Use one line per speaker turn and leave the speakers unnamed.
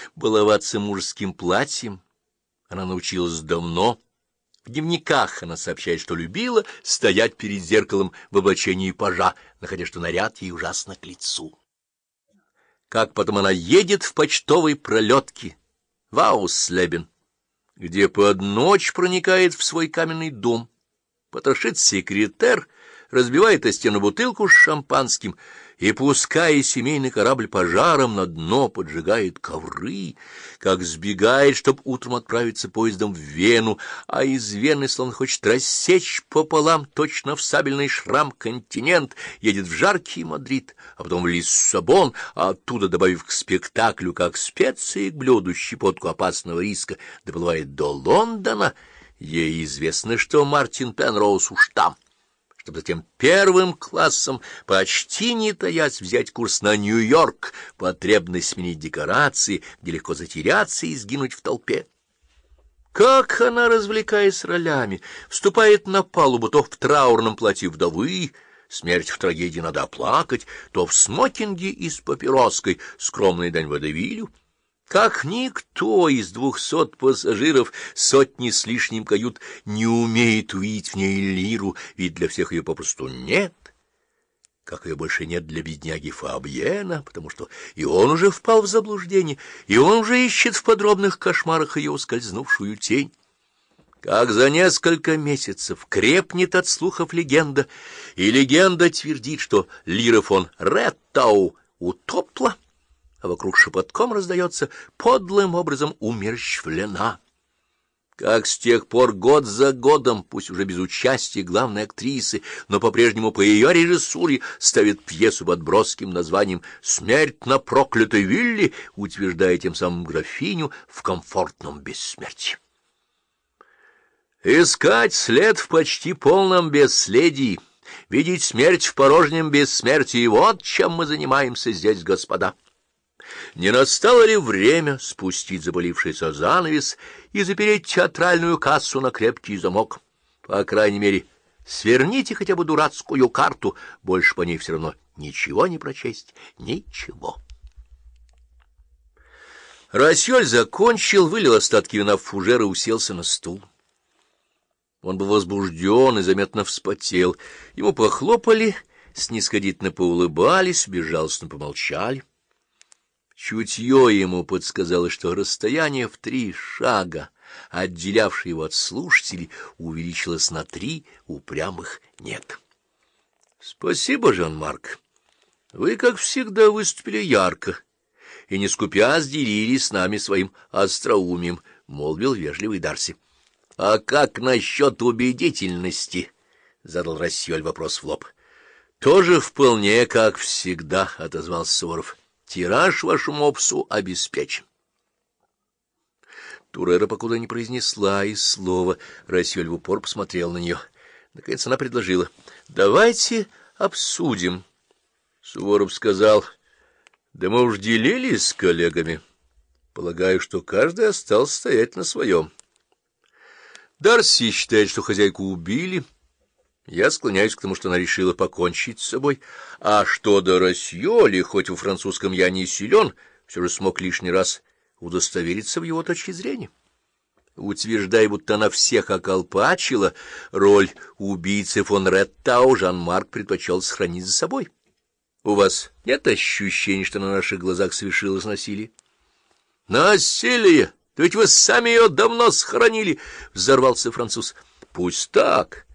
Баловаться мужским платьем она научилась давно. В дневниках она сообщает, что любила стоять перед зеркалом в облачении пажа, находя, что наряд ей ужасно к лицу. Как потом она едет в почтовой пролетке в Ауслебен, где под ночь проникает в свой каменный дом, потрошит секретер, разбивает о стену бутылку с шампанским и, пуская семейный корабль пожаром, на дно поджигает ковры, как сбегает, чтоб утром отправиться поездом в Вену, а из Вены, словно хочет рассечь пополам, точно в сабельный шрам континент, едет в жаркий Мадрид, а потом в Лиссабон, а оттуда, добавив к спектаклю, как специи к блюду, щепотку опасного риска, доплывает до Лондона. Ей известно, что Мартин Пенроуз уж там, чтобы затем первым классом, почти не таясь, взять курс на Нью-Йорк, потребность сменить декорации, где легко затеряться и сгинуть в толпе. Как она, развлекаясь ролями, вступает на палубу то в траурном платье вдовы, смерть в трагедии надо оплакать, то в смокинге и с папироской, скромный дань водевилю. Как никто из 200 пассажиров сотни с лишним кают не умеет увидеть в ней лиру, ведь для всех ее попросту нет. Как ее больше нет для бедняги Фабьена, потому что и он уже впал в заблуждение, и он уже ищет в подробных кошмарах ее ускользнувшую тень. Как за несколько месяцев крепнет от слухов легенда, и легенда твердит, что лира фон Реттау утопла, а вокруг шепотком раздается, подлым образом умерщвлена. Как с тех пор год за годом, пусть уже без участия главной актрисы, но по-прежнему по ее режиссуре ставит пьесу под броским названием «Смерть на проклятой вилле», утверждая тем самым графиню в комфортном бессмертии. Искать след в почти полном бесследии, видеть смерть в порожнем бессмертии — вот чем мы занимаемся здесь, господа. Не настало ли время спустить заболившийся занавес и запереть театральную кассу на крепкий замок? По крайней мере, сверните хотя бы дурацкую карту, больше по ней все равно ничего не прочесть, ничего. Рассёль закончил, вылил остатки вина в фужер и уселся на стул. Он был возбужден и заметно вспотел. Ему похлопали, снисходительно поулыбались, безжалостно помолчали. Чутье ему подсказало, что расстояние в 3 шага, отделявшее его от слушателей, увеличилось на 3 упрямых «нет». — Спасибо, Жан-Марк. Вы, как всегда, выступили ярко и, не скупясь, делились с нами своим остроумием, — молвил вежливый Дарси. — А как насчет убедительности? — задал Рассёль вопрос в лоб. — Тоже вполне, как всегда, — отозвался Суворов. Тираж вашему опсу обеспечен. Турера покуда не произнесла и слова. Рассёль в упор посмотрел на нее. Наконец она предложила: — Давайте обсудим. Суворов сказал: — Да мы уж делились с коллегами. Полагаю, что каждый остался стоять на своем. Дарси считает, что хозяйку убили. Я склоняюсь к тому, что она решила покончить с собой. А что до Рассьоли, хоть во французском я не силен, все же смог лишний раз удостовериться в его точке зрения. Утверждая, будто она всех околпачила, роль убийцы фон Реттау Жан-Марк предпочел сохранить за собой. У вас нет ощущения, что на наших глазах совершилось насилие? — Насилие? Да ведь вы сами ее давно схоронили! — взорвался француз. — Пусть так.